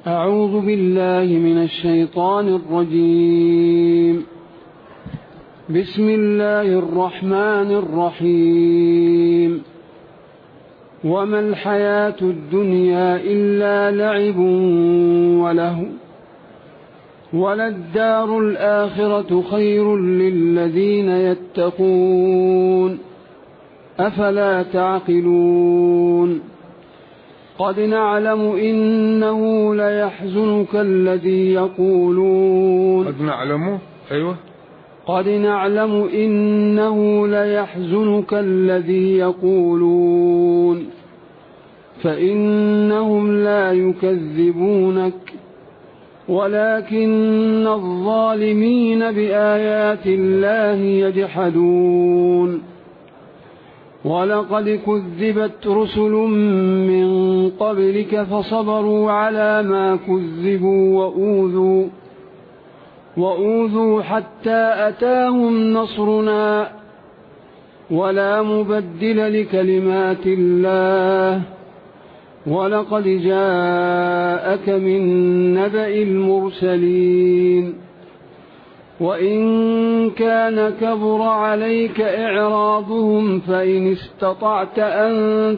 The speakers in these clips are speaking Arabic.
أعوذ بالله من الشيطان الرجيم. بسم الله الرحمن الرحيم. وما الحياة الدنيا إلا لعب وله وللدار الآخرة خير للذين يتقون أفلا تعقلون. قد نعلم إنه ليحزنك الذي يقولون قد نعلم إنه ليحزنك الذي يقولون فإنهم لا يكذبونك ولكن الظالمين بآيات الله يجحدون. ولقد كذبت رسل من قبلك فصبروا على ما كذبوا وأوذوا حتى أتاهم نصرنا ولا مبدل لكلمات الله. ولقد جاءك من نبأ المرسلين. وإن كان كبر عليك إعراضهم فإن استطعت أن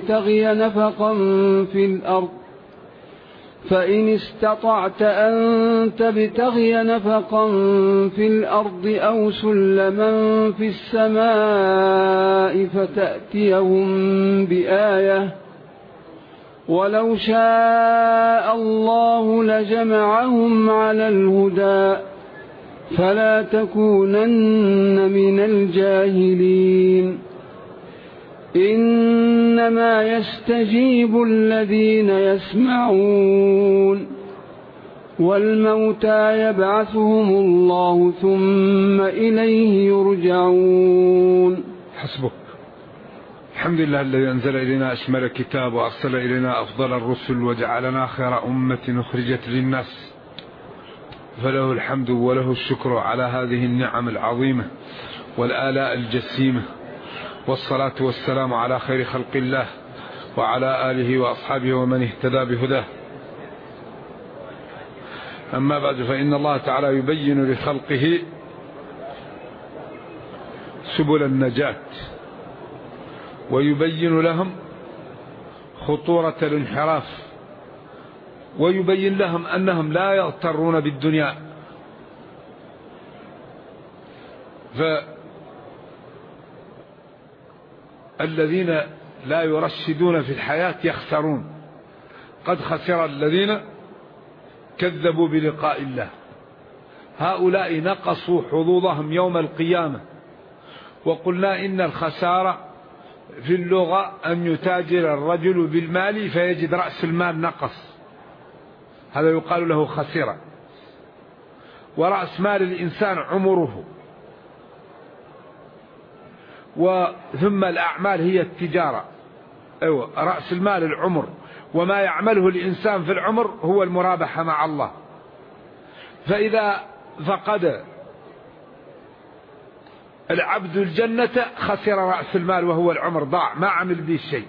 تبتغي نفقا في الأرض أو سلما في السماء فتأتيهم بآية ولو شاء الله لجمعهم على الهدى فلا تكونن من الجاهلين. إنما يستجيب الذين يسمعون والموتى يبعثهم الله ثم إليه يرجعون. حسبك. الحمد لله الذي أنزل إلينا أشمل الكتاب وأرسل إلينا أفضل الرسل وجعلنا خير أمة أخرجت للناس، فله الحمد وله الشكر على هذه النعم العظيمة والآلاء الجسيمة، والصلاة والسلام على خير خلق الله وعلى آله وأصحابه ومن اهتدى بهداه. أما بعد، فإن الله تعالى يبين لخلقه سبل النجاة ويبين لهم خطورة الانحراف ويبين لهم أنهم لا يغترون بالدنيا. فالذين لا يرشدون في الحياة يخسرون. قد خسر الذين كذبوا بلقاء الله. هؤلاء نقصوا حظوظهم يوم القيامة. وقلنا إن الخسارة في اللغة أن يتاجر الرجل بالمال فيجد رأس المال نقص، هذا يقال له خسرة. ورأس مال الإنسان عمره، ثم الأعمال هي التجارة. رأس المال العمر، وما يعمله الإنسان في العمر هو المرابحة مع الله. فإذا فقد العبد الجنة خسر رأس المال وهو العمر، ضاع ما عمل به شيء.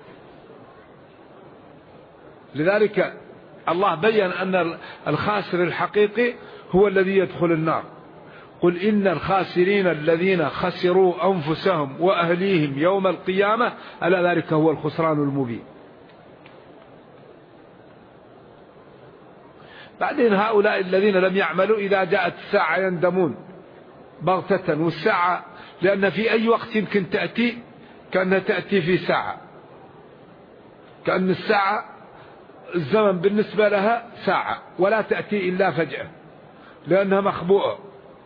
لذلك الله بيّن أن الخاسر الحقيقي هو الذي يدخل النار. قل إن الخاسرين الذين خسروا أنفسهم وأهليهم يوم القيامة ألا ذلك هو الخسران المبين. بعدين هؤلاء الذين لم يعملوا إذا جاءت الساعة يندمون بغتة. والساعة لأن في أي وقت يمكن تأتي كأنها تأتي في ساعة، كأن الساعة الزمن بالنسبة لها ساعة، ولا تأتي إلا فجأة لأنها مخبوءة.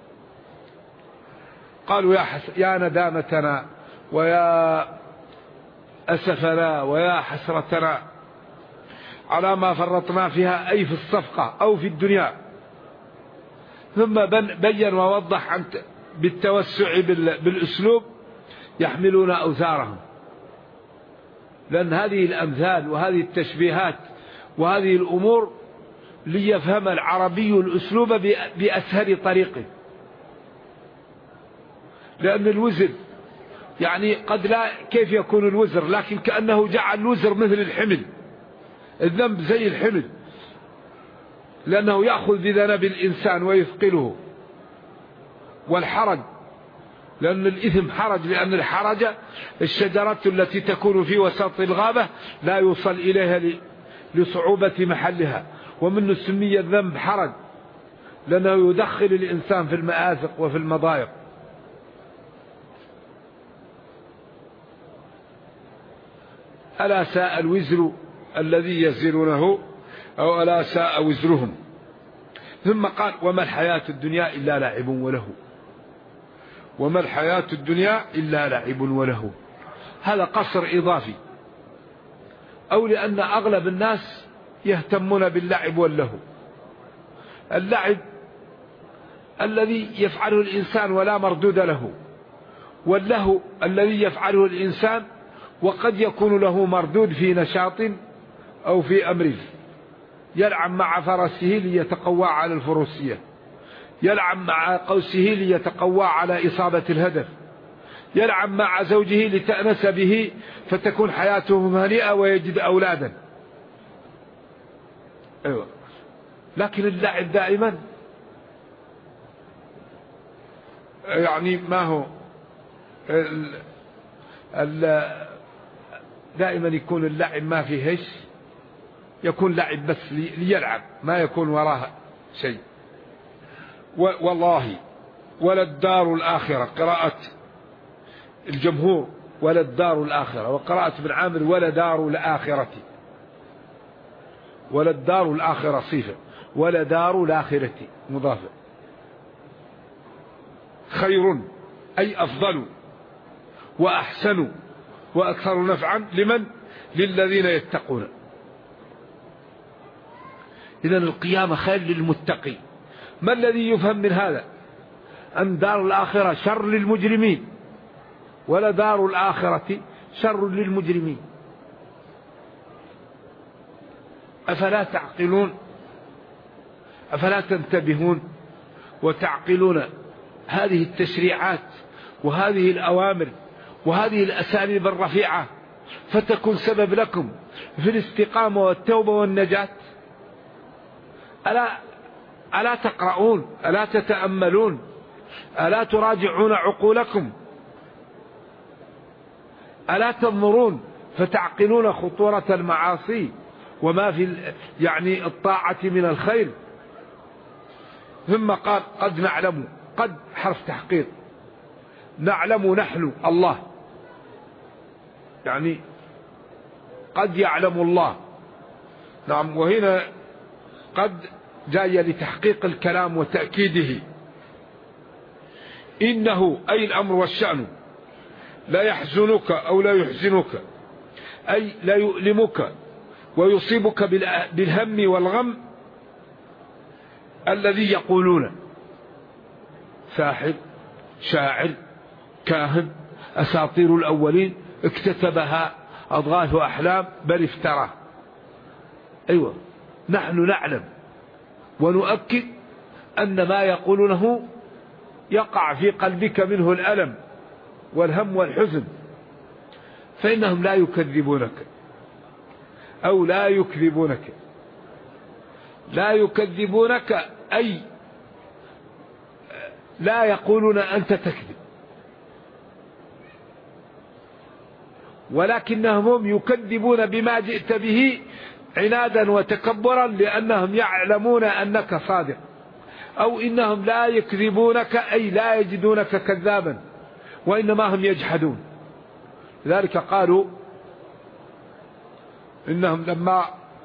قالوا يا ندامتنا ويا أسفنا ويا حسرتنا على ما فرطنا فيها، أي في الصفقة أو في الدنيا. ثم بين ووضح بالتوسع بالأسلوب يحملون أوزارهم. لأن هذه الأمثال وهذه التشبيهات وهذه الأمور ليفهم العربي الأسلوب بأسهل طريقه. لأن الوزر يعني قد لا كيف يكون الوزر، لكن كأنه جعل الوزر مثل الحمل، الذنب زي الحمل. لأنه يأخذ بذنب الإنسان ويثقله، والحرج لأن الإثم حرج، لأن الحرج الشجرة التي تكون في وسط الغابة لا يوصل إليها لصعوبة محلها، ومنه سمي الذنب حرج لأنه يدخل الإنسان في المآزق وفي المضايق. ألا ساء الوزر الذي يزرونه، أو ألا ساء وزرهم. ثم قال وما الحياة الدنيا إلا لعب وله، وما الحياة الدنيا إلا لعب وله. هذا قصر إضافي، أو لأن أغلب الناس يهتمون باللعب واللهو. اللعب الذي يفعله الإنسان ولا مردود له، واللهو الذي يفعله الإنسان وقد يكون له مردود في نشاط أو في أمر. يلعب مع فرسه ليتقوى على الفروسية، يلعب مع قوسه ليتقوى على إصابة الهدف، يلعب مع زوجه لتأنس به فتكون حياته هنيئة ويجد أولادا. أيوة. لكن اللعب دائما يعني ما هو دائما يكون اللعب ما فيه هش، يكون لعب بس ليلعب، ما يكون وراها شيء. والله وللدار الآخرة، قراءة الجمهور وللدار الآخرة، وقراءة ابن عامر ولدار الآخرة. وللدار الآخرة صفة، ولدار الآخرة مضافة. خير أي أفضل وأحسن وأكثر نفعا لمن؟ للذين يتقون. إذن القيامة خير للمتقي. ما الذي يفهم من هذا؟ أن دار الآخرة شر للمجرمين، ولا دار الآخرة شر للمجرمين. أفلا تعقلون؟ أفلا تنتبهون وتعقلون هذه التشريعات وهذه الأوامر وهذه الأساليب الرفيعة، فتكون سبب لكم في الاستقامة والتوبة والنجاة؟ ألا تقرؤون؟ ألا تتأملون؟ ألا تراجعون عقولكم؟ ألا تنظرون فتعقلون خطورة المعاصي وما في يعني الطاعة من الخير؟ ثم قال قد نعلم، قد حرف تحقيق، نعلم نحن الله، يعني قد يعلم الله. نعم. وهنا قد جاية لتحقيق الكلام وتأكيده. إنه أي الأمر والشأن لا يحزنك أو لا يحزنك، أي لا يؤلمك ويصيبك بالهم والغم الذي يقولون ساحر، شاعر، كاهن، أساطير الأولين، اكتتبها، أضغاث أحلام، بل افترى. أيوة. نحن نعلم ونؤكد أن ما يقولونه يقع في قلبك منه الألم والهم والحزن، فإنهم لا يكذبونك أو لا يكذبونك. لا يكذبونك أي لا يقولون أنت تكذب، ولكنهم هم يكذبون بما جئت به عنادا وتكبرا، لأنهم يعلمون أنك صادق. أو إنهم لا يكذبونك أي لا يجدونك كذابا، وإنما هم يجحدون. لذلك قالوا إنهم لما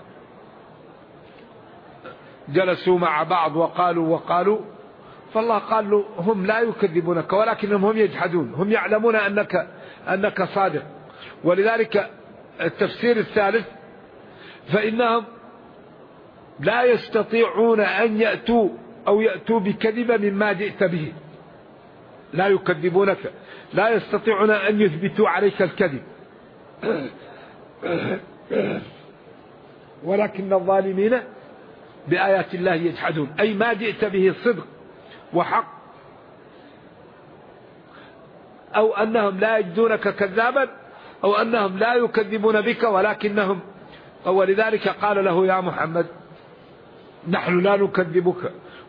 جلسوا مع بعض وقالوا فالله قال له هم لا يكذبونك ولكنهم هم يجحدون، هم يعلمون أنك صادق. ولذلك التفسير الثالث فإنهم لا يستطيعون أن يأتوا بكذبة مما جئت به. لا يكذبونك، لا يستطيعون أن يثبتوا عليك الكذب، ولكن الظالمين بآيات الله يجحدون، أي ما جئت به صدق وحق، أو أنهم لا يجدونك كذابا، أو أنهم لا يكذبون بك ولكنهم. ولذلك قال له يا محمد نحن لا نكذبك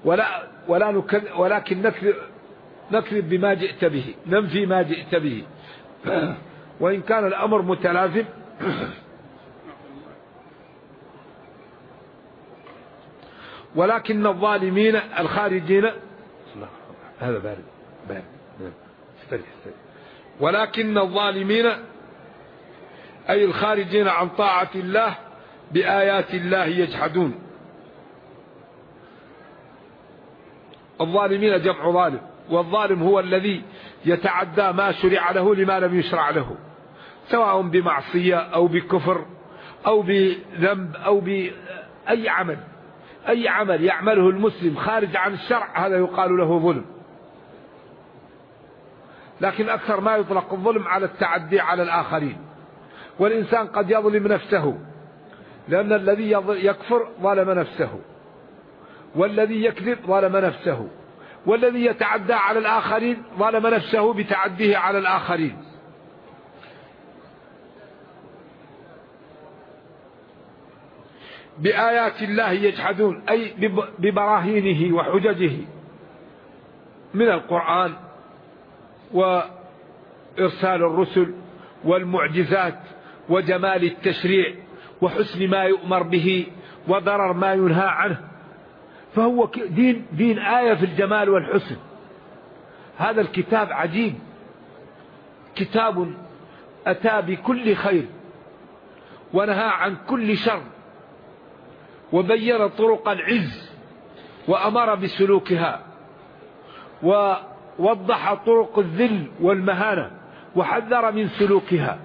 ولكن نكذب بما جئت به، ننفي ما جئت به، وإن كان الأمر متلازم. ولكن الظالمين الخارجين، هذا بارد ولكن الظالمين أي الخارجين عن طاعة الله بآيات الله يجحدون. الظالمين جمع ظالم، والظالم هو الذي يتعدى ما شرع له لما لم يشرع له، سواء بمعصية أو بكفر أو بذنب أو بأي عمل. أي عمل يعمله المسلم خارج عن الشرع هذا يقال له ظلم. لكن أكثر ما يطلق الظلم على التعدي على الآخرين، والإنسان قد يظلم نفسه، لأن الذي يكفر ظلم نفسه، والذي يكذب ظلم نفسه، والذي يتعدى على الآخرين ظلم نفسه بتعديه على الآخرين. بآيات الله يجحدون أي ببراهينه وحججه من القرآن وإرسال الرسل والمعجزات وجمال التشريع وحسن ما يؤمر به وضرر ما ينهى عنه. فهو دين آية في الجمال والحسن. هذا الكتاب عجيب، كتاب أتى بكل خير ونهى عن كل شر، وبين طرق العز وأمر بسلوكها، ووضح طرق الذل والمهانة وحذر من سلوكها.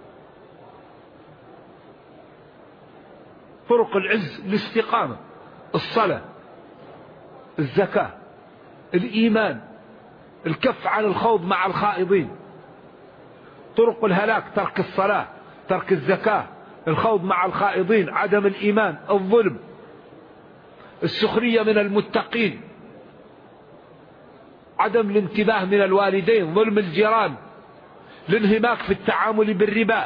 طرق العز الاستقامة، الصلاة، الزكاة، الإيمان، الكف عن الخوض مع الخائضين. طرق الهلاك ترك الصلاة، ترك الزكاة، الخوض مع الخائضين، عدم الإيمان، الظلم، السخرية من المتقين، عدم الانتباه من الوالدين، ظلم الجيران، الانهماك في التعامل بالربا.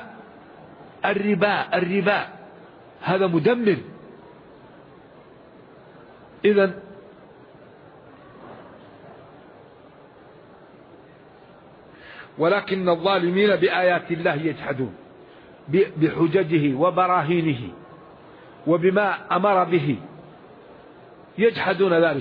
الربا هذا مدمر. إذن ولكن الظالمين بآيات الله يجحدون بحججه وبراهينه وبما أمر به، يجحدون ذلك.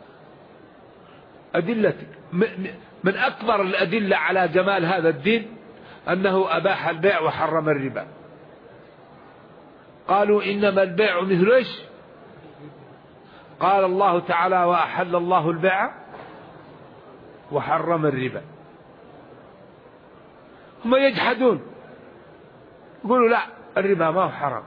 أدلة من أكبر الأدلة على جمال هذا الدين أنه أباح البيع وحرم الربا. قالوا إنما البيع مثل إيش؟ قال الله تعالى وأحل الله البيع وحرم الربا. هم يجحدون، يقولوا لا الربا ما هو حرام.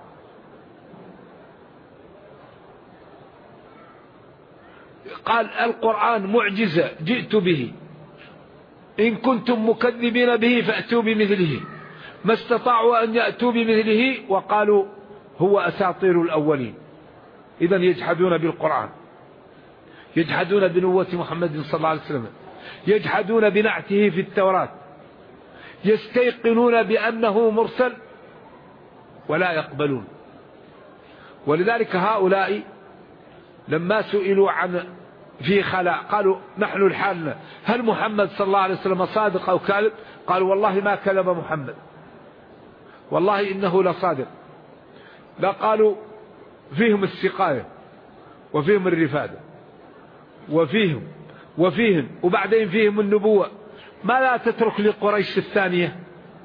قال القرآن معجزة جئت به، إن كنتم مكذبين به فأتوا بمثله، ما استطاعوا أن يأتوا بمثله وقالوا هو أساطير الأولين. إذن يجحدون بالقرآن، يجحدون بنبوة محمد صلى الله عليه وسلم، يجحدون بنعته في التوراة، يستيقنون بأنه مرسل ولا يقبلون. ولذلك هؤلاء لما سئلوا عن في خلاء قالوا نحن الحالنا هل محمد صلى الله عليه وسلم صادق أو كاذب؟ قالوا والله ما كذب محمد، والله إنه لصادق. لا قالوا فيهم السقاية وفيهم الرفادة وفيهم وبعدين فيهم النبوة. ما لا تترك لقريش الثانية؟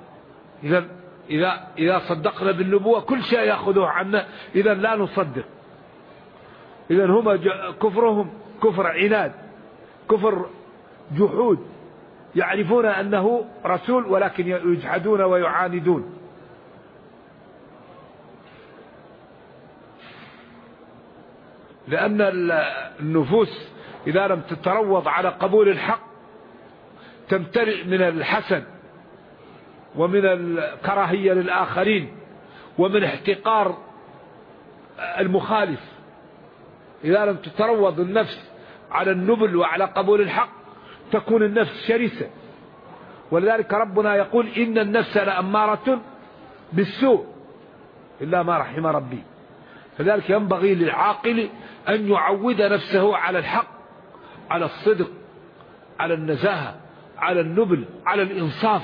إذا صدقنا بالنبوة كل شيء يأخذوه عنا، إذا لا نصدق. إذا هم كفرهم كفر عناد، كفر جحود، يعرفون أنه رسول ولكن يجحدون ويعاندون. لأن النفوس إذا لم تتروض على قبول الحق تمتلئ من الحسد ومن الكراهية للآخرين ومن احتقار المخالف. إذا لم تتروض النفس على النبل وعلى قبول الحق تكون النفس شرسة. ولذلك ربنا يقول إن النفس لأمارة بالسوء إلا ما رحم ربي. فذلك ينبغي للعاقل أن يعود نفسه على الحق، على الصدق، على النزاهة، على النبل، على الإنصاف.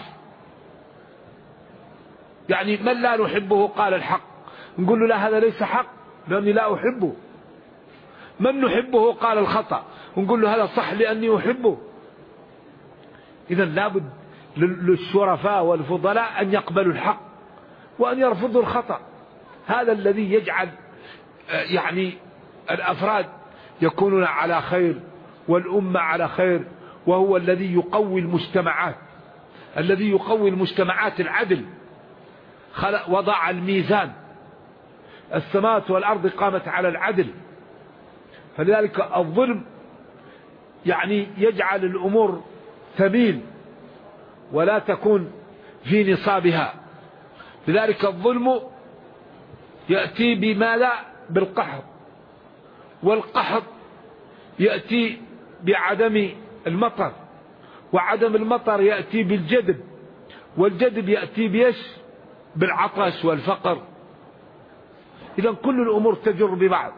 يعني من لا نحبه قال الحق نقول له لا، هذا ليس حق لأني لا أحبه. من نحبه قال الخطأ ونقول له هذا صح لأني أحبه. إذا لابد للشرفاء والفضلاء أن يقبلوا الحق وأن يرفضوا الخطأ. هذا الذي يجعل يعني الأفراد يكونون على خير والأمة على خير، وهو الذي يقوي المجتمعات. الذي يقوي المجتمعات العدل. وضع الميزان، السماوات والأرض قامت على العدل. فلذلك الظلم يعني يجعل الأمور تميل ولا تكون في نصابها. لذلك الظلم يأتي بماذا؟ بالقحط، والقحط يأتي بعدم المطر، وعدم المطر يأتي بالجدب، والجدب يأتي بيش؟ بالعطش والفقر. إذا كل الأمور تجر ببعض.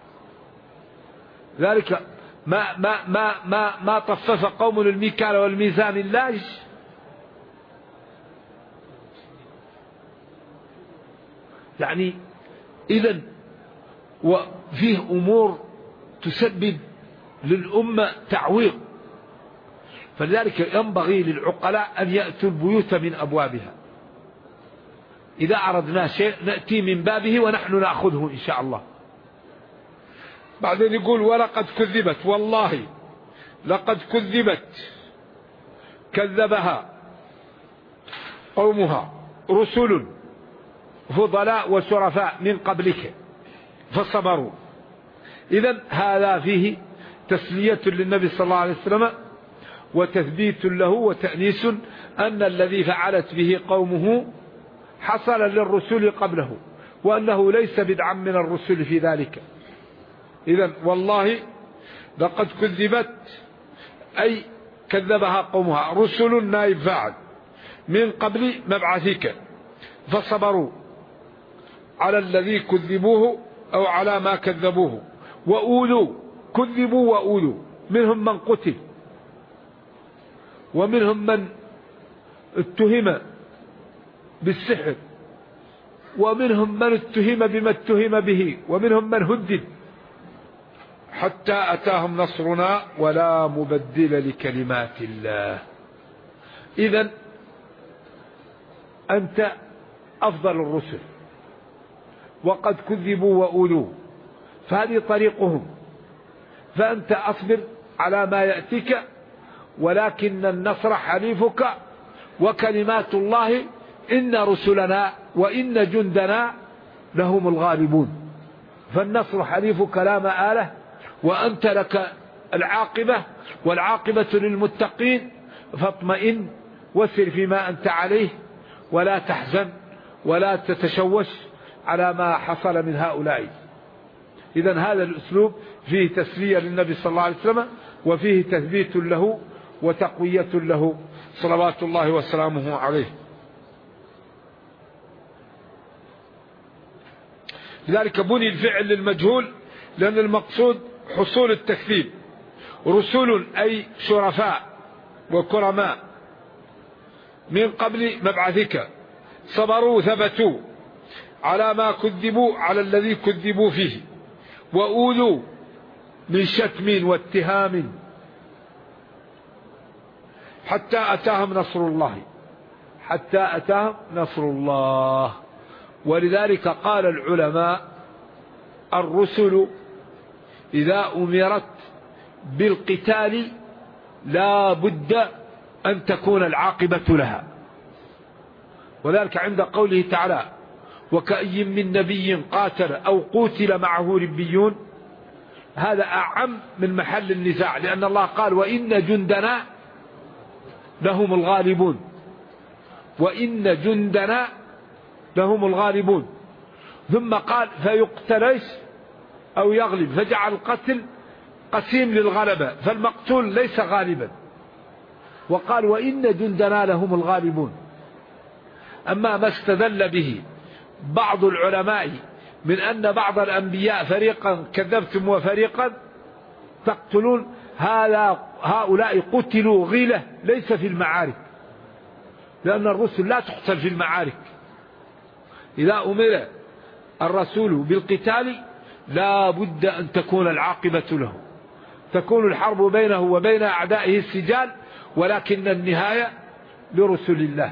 ذلك ما طفف قوم الميكال والميزان اللاج. يعني إذن وفيه أمور تسبب للأمة تعويق. فلذلك ينبغي للعقلاء أن يأتوا البيوت من أبوابها. إذا أردنا شيء نأتي من بابه ونحن نأخذه إن شاء الله. بعدين يقول ولقد كذبت، والله لقد كذبت كذبها قومها رسل فضلاء وشرفاء من قبلك فصبروا. إذن هذا فيه تسلية للنبي صلى الله عليه وسلم وتثبيت له وتأنيس أن الذي فعلت به قومه حصل للرسل قبله، وأنه ليس بدعا من الرسل في ذلك. إذن والله لقد كذبت أي كذبها قومها رسل نائب فاعل من قبل مبعثك فصبروا على الذي كذبوه أو على ما كذبوه. وأولوا، كذبوا وأولوا، منهم من قتل، ومنهم من اتهم بالسحر، ومنهم من اتهم بما اتهم به، ومنهم من هدد حتى أتاهم نصرنا ولا مبدل لكلمات الله. إذن أنت أفضل الرسل وقد كذبوا وأولوا، فهذه طريقهم. فأنت أصبر على ما يأتيك، ولكن النصر حليفك وكلمات الله إن رسلنا وإن جندنا لهم الغالبون. فالنصر حليفك لا مآلة، وأنت لك العاقبة، والعاقبة للمتقين. فاطمئن وسر فيما أنت عليه، ولا تحزن ولا تتشوش على ما حصل من هؤلاء. إذن هذا الأسلوب فيه تسلية للنبي صلى الله عليه وسلم، وفيه تثبيت له وتقوية له صلوات الله وسلامه عليه. لذلك بني الفعل للمجهول، لأن المقصود حصول التكذيب. رسل أي شرفاء وكرماء من قبل مبعثك صبروا ثبتوا على ما كذبوا، على الذي كذبوا فيه. وأولوا من شتم واتهام حتى أتاهم نصر الله، حتى أتاهم نصر الله. ولذلك قال العلماء الرسل إذا أمرت بالقتال لا بد أن تكون العاقبة لها. وذلك عند قوله تعالى وكأي من نبي قاتل أو قتل معه ربيون، هذا أعم من محل النزاع، لأن الله قال وإن جندنا لهم الغالبون، وإن جندنا لهم الغالبون. ثم قال فيقتل أو يغلب، فجعل القتل قسيم للغلبة، فالمقتول ليس غالبا. وقال وإن جندنا لهم الغالبون. أما ما استدل به بعض العلماء من أن بعض الأنبياء فريقا كذبتم وفريقا تقتلون، هؤلاء قتلوا غيلة ليس في المعارك، لأن الرسل لا تقتل في المعارك. إذا أمر الرسول بالقتال لا بد أن تكون العاقبة له، تكون الحرب بينه وبين أعدائه السجال، ولكن النهاية لرسل الله.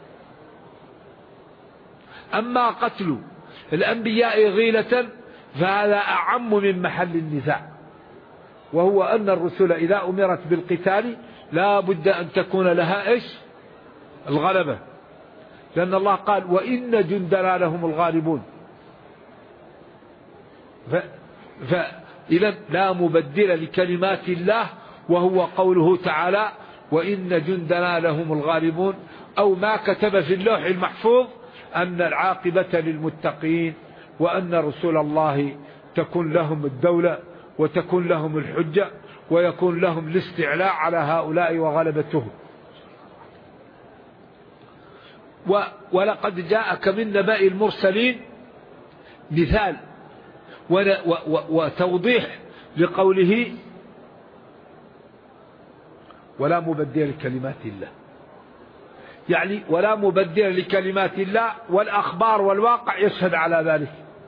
أما قتل الأنبياء غيلة فهذا أعم من محل النزاع، وهو أن الرسل إذا أمرت بالقتال لا بد أن تكون لها إيش؟ الغلبة، لأن الله قال وإن جندنا لهم الغالبون. فإذا لا مبدل لكلمات الله، وهو قوله تعالى وإن جندنا لهم الغالبون، أو ما كتب في اللوح المحفوظ أن العاقبة للمتقين، وأن رسول الله تكون لهم الدولة وتكون لهم الحجة ويكون لهم الاستعلاء على هؤلاء وغلبتهم. ولقد جاءك من نبأ المرسلين مثال وتوضيح لقوله ولا مبدل لكلمات الله، يعني ولا مبدل لكلمات الله، والأخبار والواقع يشهد على ذلك.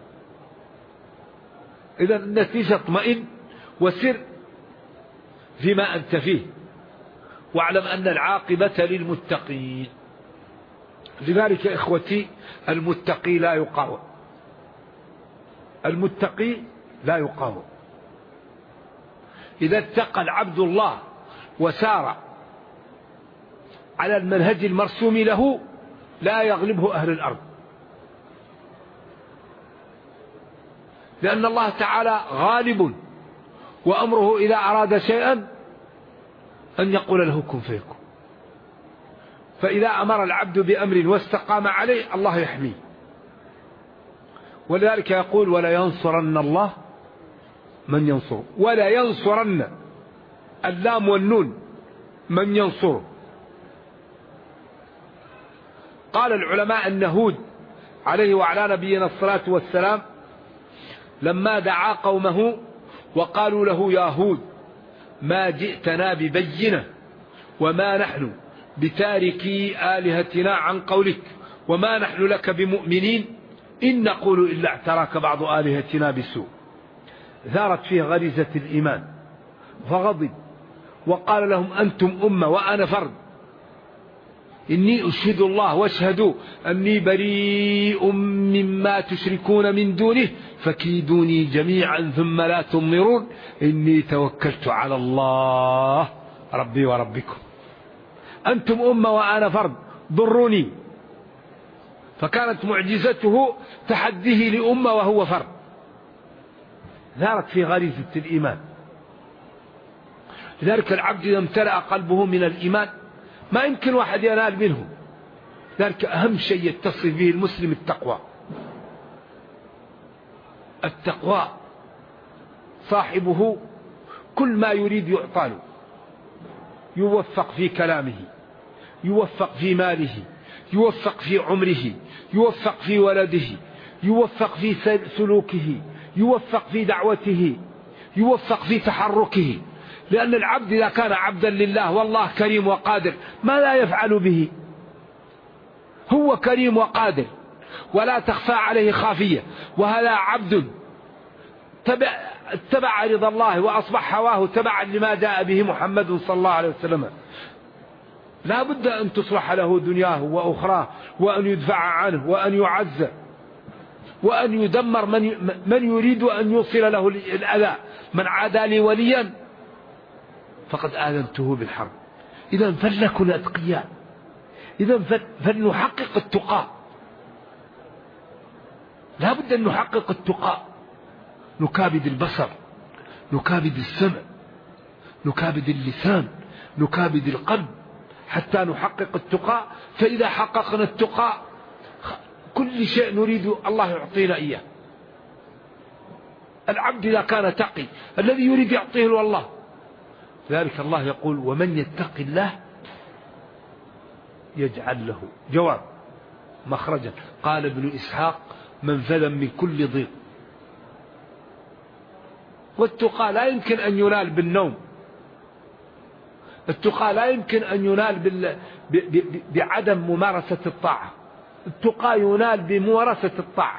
إذن النتيجة اطمئن وسر فيما أنت فيه، واعلم أن العاقبة للمتقين. لذلك إخوتي المتقي لا يقاوم، المتقي لا يقاوم. إذا اتقى العبد الله وسار على المنهج المرسوم له لا يغلبه أهل الأرض، لأن الله تعالى غالب، وأمره إذا أراد شيئا أن يقول له كن فيكون. فإذا أمر العبد بأمر واستقام عليه الله يحميه. ولذلك يقول ولا ينصرن الله من ينصره، ولا ينصرن اللام والنون من ينصره. قال العلماء أن هود عليه وعلى نبينا الصلاة والسلام لما دعا قومه وقالوا له يا هود ما جئتنا ببينة وما نحن بتاركي آلهتنا عن قولك وما نحن لك بمؤمنين إن نقول إلا اعتراك بعض آلهتنا بسوء، ثارت فيه غريزة الإيمان فغضب وقال لهم أنتم أمة وأنا فرد، إني أشهد الله واشهدوا أني بريء مما تشركون من دونه فكيدوني جميعا ثم لا تنظرون إني توكلت على الله ربي وربكم. أنتم أمة وأنا فرد ضروني، فكانت معجزته تحديه لأمة وهو فرد، ثارت في غريزة الإيمان. لذلك العبد إذا امتلأ قلبه من الإيمان ما يمكن واحد ينال منه. ذلك أهم شيء يتصل به المسلم التقوى. التقوى صاحبه كل ما يريد يعطى له، يوفق في كلامه، يوفق في ماله، يوفق في عمره، يوفق في ولده، يوفق في سلوكه، يوفق في دعوته، يوفق في تحركه. لأن العبد إذا كان عبدا لله والله كريم وقادر ما لا يفعل به، هو كريم وقادر ولا تخفى عليه خافية، وهذا عبد اتبع رضا الله وأصبح هواه تبعا لما جاء به محمد صلى الله عليه وسلم. لا بد أن تصلح له دنياه وأخراه، وأن يدفع عنه، وأن يعز، وأن يدمر من يريد أن يوصل له الأذى. من عادى لي وليا فقد آذنته بالحرب. إذا فلنكن أتقياء، إذا فلنحقق التقى، لا بد أن نحقق التقى، نكابد البصر، نكابد السمع، نكابد اللسان، نكابد القلب حتى نحقق التقى. فإذا حققنا التقى كل شيء نريد الله يعطينا إياه. العبد إذا كان تقي الذي يريد يعطيه له الله. ذلك الله يقول ومن يتق الله يجعل له جواب مخرجا. قال ابن إسحاق منفذا من كل ضيق. والتقى لا يمكن أن ينال بالنوم، التقى لا يمكن أن ينال بعدم ممارسة الطاعة، التقى ينال بممارسة الطاعة.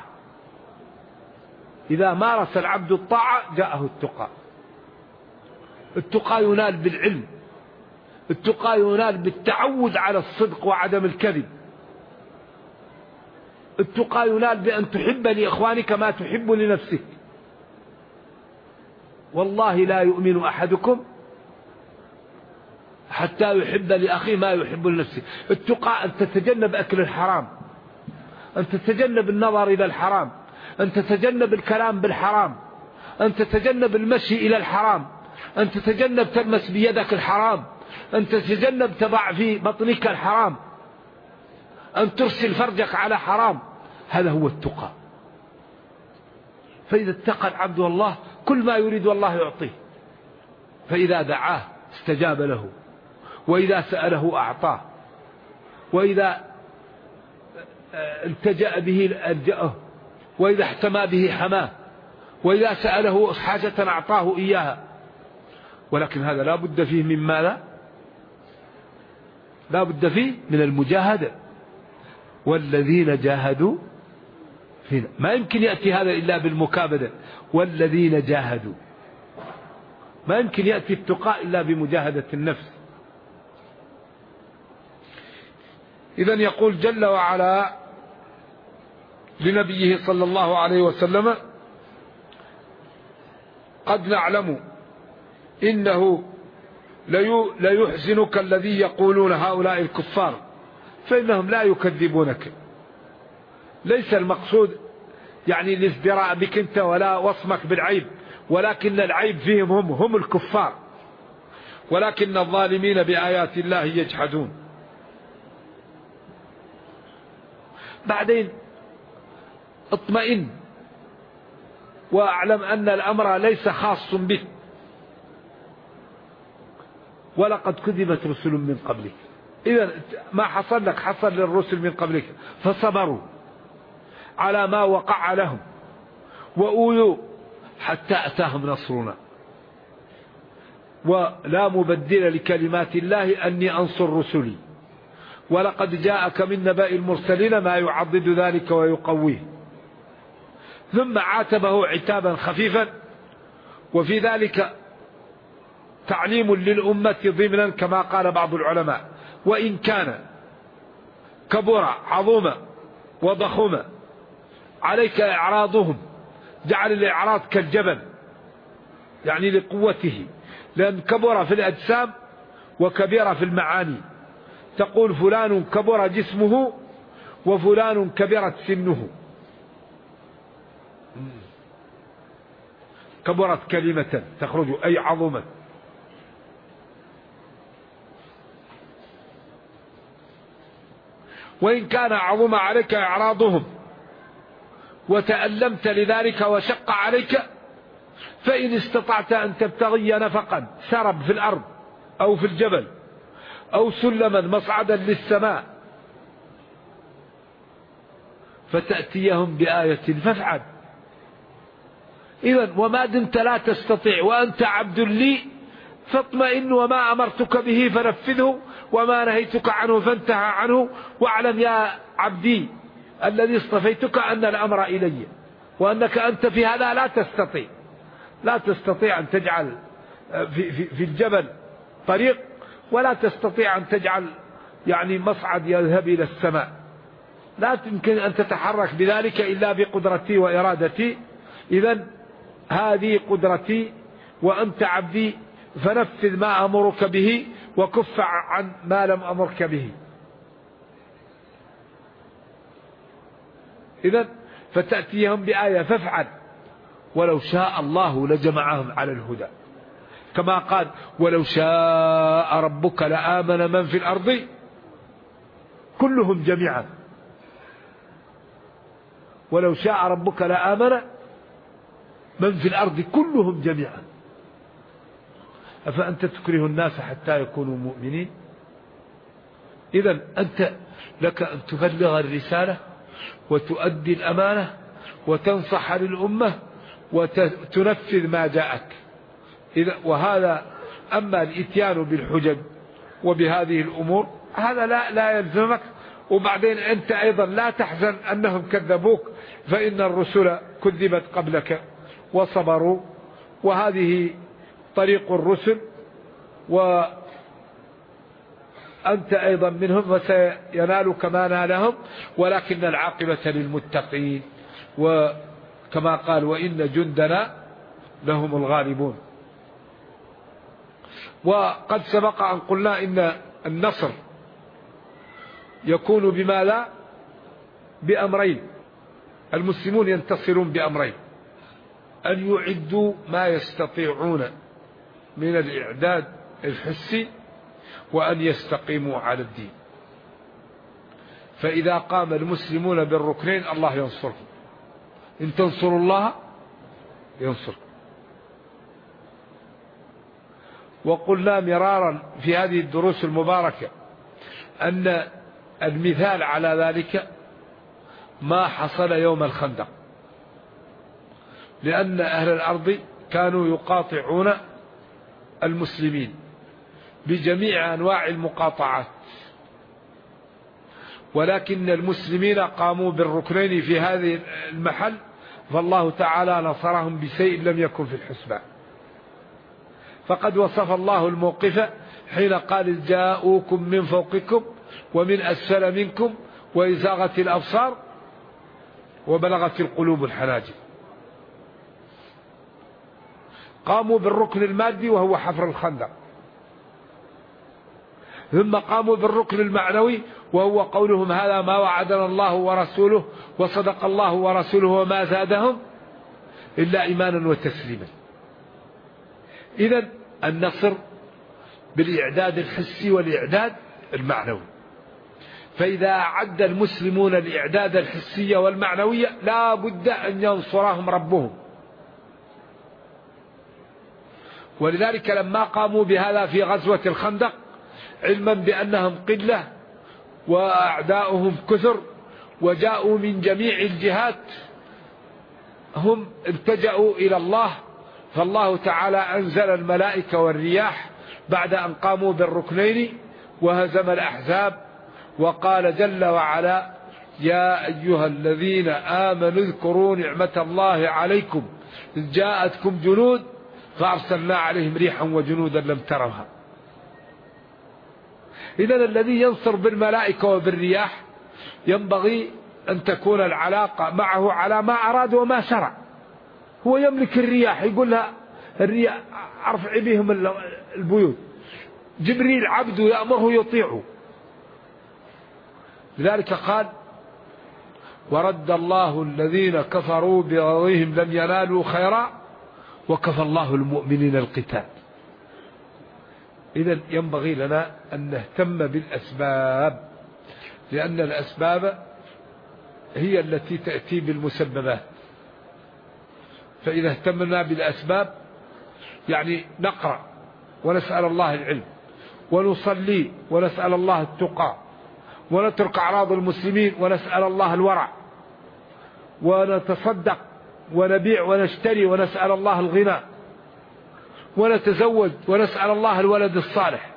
إذا مارس العبد الطاعة جاءه التقى. التقى ينال بالعلم، التقى ينال بالتعود على الصدق وعدم الكذب، التقى ينال بأن تحب لإخوانك ما تحب لنفسك. والله لا يؤمن أحدكم حتى يحب لأخيه ما يحب لنفسه. التقى أن تتجنب أكل الحرام، أن تتجنب النظر إلى الحرام، أن تتجنب الكلام بالحرام، أن تتجنب المشي إلى الحرام، أن تتجنب تلمس بيدك الحرام، أن تتجنب تضع في بطنك الحرام، أن ترسل فرجك على حرام. هذا هو التقى. فإذا اتقى العبد الله كل ما يريد الله يعطيه، فإذا دعاه استجاب له، وإذا سأله أعطاه، وإذا التجأ به ألجأه، وإذا احتمى به حماه، وإذا سأله حاجة أعطاه إياها. ولكن هذا لا بد فيه من ماذا؟ لا بد فيه من المجاهدة. والذين جاهدوا فينا، ما يمكن يأتي هذا إلا بالمكابدة. والذين جاهدوا، ما يمكن يأتي التقاء إلا بمجاهدة النفس. إذن يقول جل وعلا لنبيه صلى الله عليه وسلم: قد نعلم إنه ليحزنك الذي يقولون هؤلاء الكفار، فإنهم لا يكذبونك. ليس المقصود يعني الازدراء بك أنت ولا وصمك بالعيب، ولكن العيب فيهم هم الكفار. ولكن الظالمين بآيات الله يجحدون. بعدين اطمئن واعلم أن الأمر ليس خاص بك، ولقد كذبت رسل من قبلك. إذا ما حصل لك حصل للرسل من قبلك، فصبروا على ما وقع لهم وأوذوا حتى أتاهم نصرنا، ولا مبدل لكلمات الله أني أنصر رسلي، ولقد جاءك من نبأ المرسلين ما يعضد ذلك ويقويه. ثم عاتبه عتابا خفيفا، وفي ذلك تعليم للأمة ضمنا كما قال بعض العلماء: وإن كان كبر عظم وضخم عليك إعراضهم. جعل الإعراض كالجبل يعني لقوته، لأن كبر في الأجسام وكبير في المعاني. تقول فلان كبر جسمه وفلان كبرت سنه. كبرت كلمة تخرج أي عظمت. وإن كان عظم عليك إعراضهم وتألمت لذلك وشق عليك، فإن استطعت أن تبتغي نفقا سرب في الأرض أو في الجبل أو سلما مصعدا للسماء فتأتيهم بآية فافعل. إذن وما دمت لا تستطيع وأنت عبد لي فاطمئن، وما أمرتك به فنفذه، وما نهيتك عنه فانتهى عنه، واعلم يا عبدي الذي اصطفيتك أن الأمر إلي، وأنك أنت في هذا لا تستطيع أن تجعل في الجبل طريق، ولا تستطيع أن تجعل يعني مصعد يذهب إلى السماء. لا يمكن أن تتحرك بذلك إلا بقدرتي وإرادتي. إذن هذه قدرتي وأنت عبدي، فنفذ ما أمرك به وكف عن ما لم أمرك به. إذن فتأتيهم بآية فافعل، ولو شاء الله لجمعهم على الهدى، كما قال: ولو شاء ربك لآمن من في الأرض كلهم جميعا. ولو شاء ربك لآمن من في الأرض كلهم جميعا، أفأنت تكره الناس حتى يكونوا مؤمنين؟ إذن أنت لك أن تبلغ الرسالة وتؤدي الأمانة وتنصح للأمة وتنفذ ما جاءك. وهذا أما الإتيان بالحجج وبهذه الأمور هذا لا يلزمك. وبعدين أنت أيضا لا تحزن أنهم كذبوك، فإن الرسل كذبت قبلك وصبروا، وهذه طريق الرسل، وأنت أيضا منهم وسينالك ما نالهم، ولكن العاقبة للمتقين. وكما قال وإن جندنا لهم الغالبون. وقد سبق أن قلنا إن النصر يكون بما لا بأمرين. المسلمون ينتصرون بأمرين: أن يعدوا ما يستطيعون من الإعداد الحسي، وأن يستقيموا على الدين. فإذا قام المسلمون بالركنين الله ينصرهم. إن تنصروا الله ينصركم. وقلنا مرارا في هذه الدروس المباركة أن المثال على ذلك ما حصل يوم الخندق، لأن أهل الأرض كانوا يقاطعون المسلمين بجميع أنواع المقاطعات، ولكن المسلمين قاموا بالركنين في هذه المحل، فالله تعالى نصرهم بشيء لم يكن في الحسبان. فقد وصف الله الموقف حين قال جاءوكم من فوقكم ومن أسفل منكم وإزاغت الأبصار وبلغت القلوب الحناجر. قاموا بالركن المادي وهو حفر الخندق، ثم قاموا بالركن المعنوي وهو قولهم هذا ما وعدنا الله ورسوله وصدق الله ورسوله وما زادهم إلا إيمانا وتسليما. إذن النصر بالإعداد الحسي والإعداد المعنوي. فإذا أعد المسلمون الإعداد الحسي والمعنوي لا بد أن ينصرهم ربهم. ولذلك لما قاموا بهذا في غزوة الخندق، علما بأنهم قلة وأعداؤهم كثر وجاءوا من جميع الجهات، هم التجأوا إلى الله، فالله تعالى أنزل الملائكة والرياح بعد أن قاموا بالركنين وهزم الأحزاب. وقال جل وعلا يا أيها الذين آمنوا اذكروا نعمة الله عليكم إذ جاءتكم جنود فأرسلنا عليهم ريحا وجنودا لم تروها. إذن الذي ينصر بالملائكة وبالرياح ينبغي أن تكون العلاقة معه على ما أراد وما شرع. هو يملك الرياح، يقول لها الرياح ارفعي بهم البيوت، جبريل عبده يأمره يطيعه. لذلك قال ورد الله الذين كفروا بغيظهم لم ينالوا خيرا وكفى الله المؤمنين القتال. إذن ينبغي لنا أن نهتم بالأسباب، لأن الأسباب هي التي تأتي بالمسببات. فإذا اهتمنا بالأسباب يعني نقرأ ونسأل الله العلم، ونصلي ونسأل الله التقى، ونترك أعراض المسلمين ونسأل الله الورع، ونتصدق ونبيع ونشتري ونسأل الله الغنى، ونتزوج ونسأل الله الولد الصالح.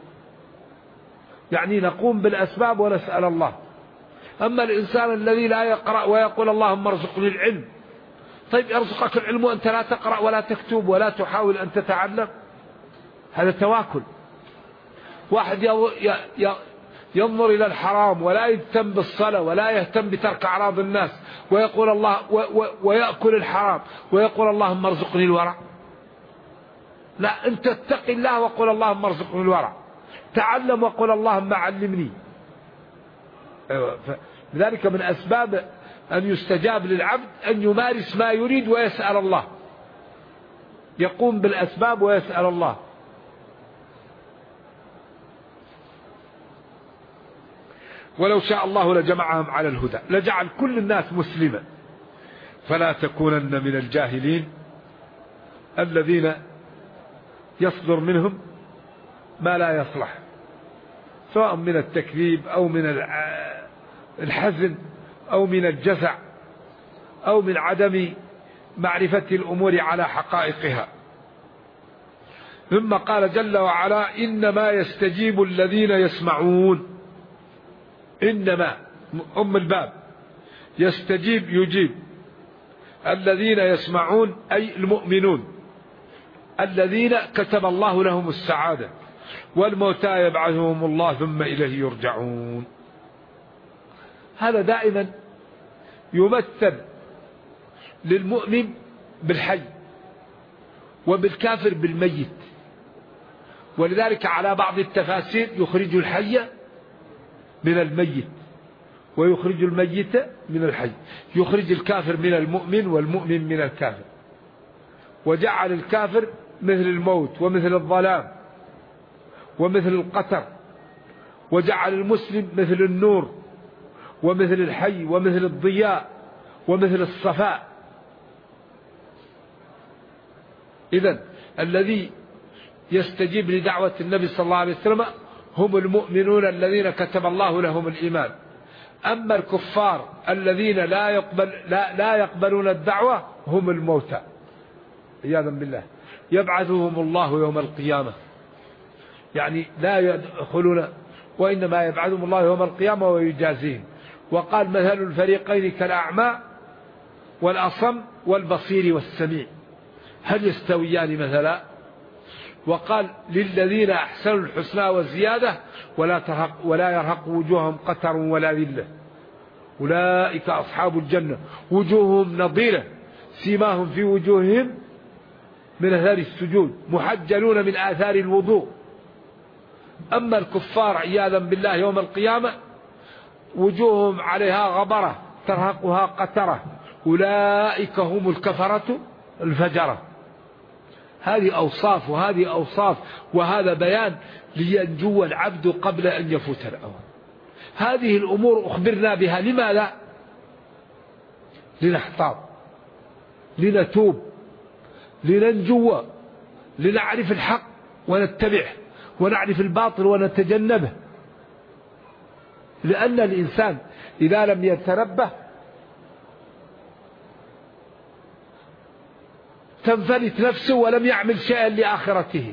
يعني نقوم بالأسباب ونسأل الله. أما الإنسان الذي لا يقرأ ويقول اللهم ارزقني العلم، طيب يرزقك العلم وأنت لا تقرأ ولا تكتب ولا تحاول أن تتعلم، هذا تواكل. واحد ينظر إلى الحرام ولا يهتم بالصلاة ولا يهتم بترك أعراض الناس ويقول الله ويأكل الحرام ويقول اللهم ارزقني الورع. لا، أنت اتق الله وقل اللهم ارزقني الورع، تعلم وقل اللهم علمني. لذلك من أسباب أن يستجاب للعبد أن يمارس ما يريد ويسأل الله، يقوم بالأسباب ويسأل الله. ولو شاء الله لجمعهم على الهدى لجعل كل الناس مسلما، فلا تكونن من الجاهلين الذين يصدر منهم ما لا يصلح، سواء من التكذيب أو من الحزن أو من الجزع أو من عدم معرفة الأمور على حقائقها. ثم قال جل وعلا: إنما يستجيب الذين يسمعون. إنما الباب يستجيب يجيب الذين يسمعون، أي المؤمنون الذين كتب الله لهم السعادة، والموتى يبعثهم الله ثم إليه يرجعون. هذا دائما يمثل للمؤمن بالحي وبالكافر بالميت، ولذلك على بعض التفاسير يخرج الحي من الميت ويخرج الميت من الحي، يخرج الكافر من المؤمن والمؤمن من الكافر، وجعل الكافر مثل الموت ومثل الظلام ومثل القتر، وجعل المسلم مثل النور ومثل الحي ومثل الضياء ومثل الصفاء. إذن الذي يستجيب لدعوة النبي صلى الله عليه وسلم هم المؤمنون الذين كتب الله لهم الإيمان. أما الكفار الذين لا يقبلون الدعوة هم الموتى عياذا بالله، يبعثهم الله يوم القيامة، يعني لا يدخلون، وإنما يبعثهم الله يوم القيامة ويجازيهم. وقال: مثل الفريقين كالأعمى والأصم والبصير والسميع هل يستويان مثلا؟ وقال: للذين أحسنوا الحسنى والزيادة ولا يرهق وجوههم قتر ولا ذلة أولئك أصحاب الجنة وجوههم نضيرة سيماهم في وجوههم من أثار السجود محجلون من آثار الوضوء. أما الكفار عياذا بالله يوم القيامة وجوههم عليها غبرة ترهقها قترة أولئك هم الكفرة الفجرة. هذه أوصاف وهذه أوصاف، وهذا بيان لينجو العبد قبل أن يفوت الأوان. هذه الأمور أخبرنا بها، لماذا؟ لنحتاط، لنتوب، لننجو، لنعرف الحق ونتبعه، ونعرف الباطل ونتجنبه. لأن الإنسان إذا لم يتنبه تنفلت نفسه ولم يعمل شيئا لآخرته.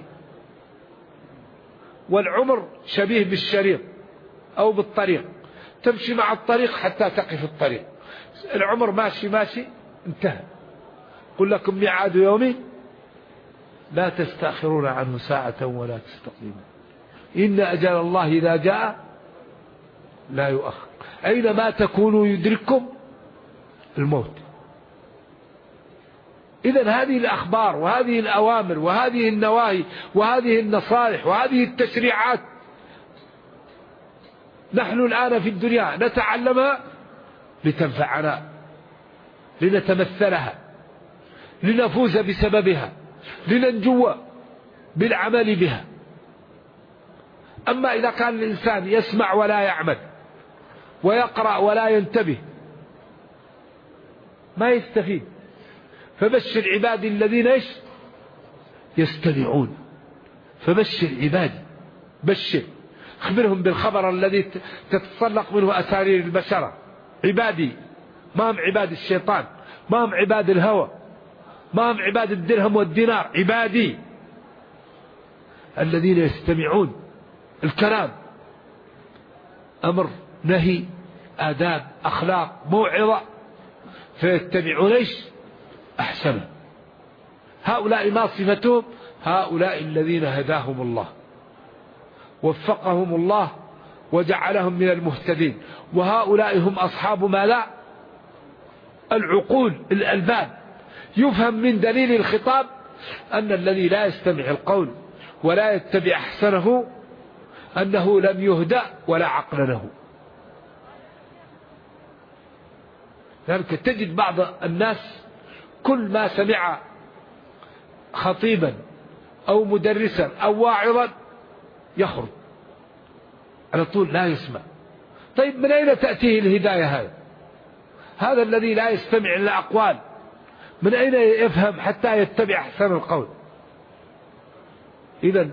والعمر شبيه بالشريط أو بالطريق، تمشي مع الطريق حتى تقف الطريق. العمر ماشي ماشي انتهى. قل لكم ميعاد يوم لا تستأخرون عنه ساعة ولا تستقدمون إن أجل الله إذا جاء لا يؤخر. أينما تكونوا يدرككم الموت. إذن هذه الأخبار وهذه الأوامر وهذه النواهي وهذه النصائح وهذه التشريعات نحن الآن في الدنيا نتعلمها لتنفعنا، لنتمثلها، لنفوز بسببها، لننجو بالعمل بها. أما إذا كان الإنسان يسمع ولا يعمل ويقرأ ولا ينتبه ما يستفيد. فبشر عبادي الذين يستمعون. فبشر عبادي، بشر، اخبرهم بالخبر الذي تتسلق منه أسارير البشرة. عبادي ما هم عباد الشيطان، ما هم عباد الهوى، ما هم عباد الدرهم والدينار. عبادي الذين يستمعون الكلام، أمر، نهي، آداب، أخلاق، موعظة، فيتبعون أحسنه. هؤلاء ما صفتهم؟ هؤلاء الذين هداهم الله وفقهم الله وجعلهم من المهتدين. وهؤلاء هم أصحاب ما لا العقول الألباب. يفهم من دليل الخطاب أن الذي لا يستمع القول ولا يتبع أحسنه أنه لم يهدأ ولا عقل له. لذلك تجد بعض الناس كل ما سمع خطيبا أو مدرسا أو واعظا يخرج على طول، لا يسمع. طيب من أين تأتيه الهداية؟ هذا الذي لا يستمع إلى الأقوال من أين يفهم حتى يتبع أحسن القول؟ إذن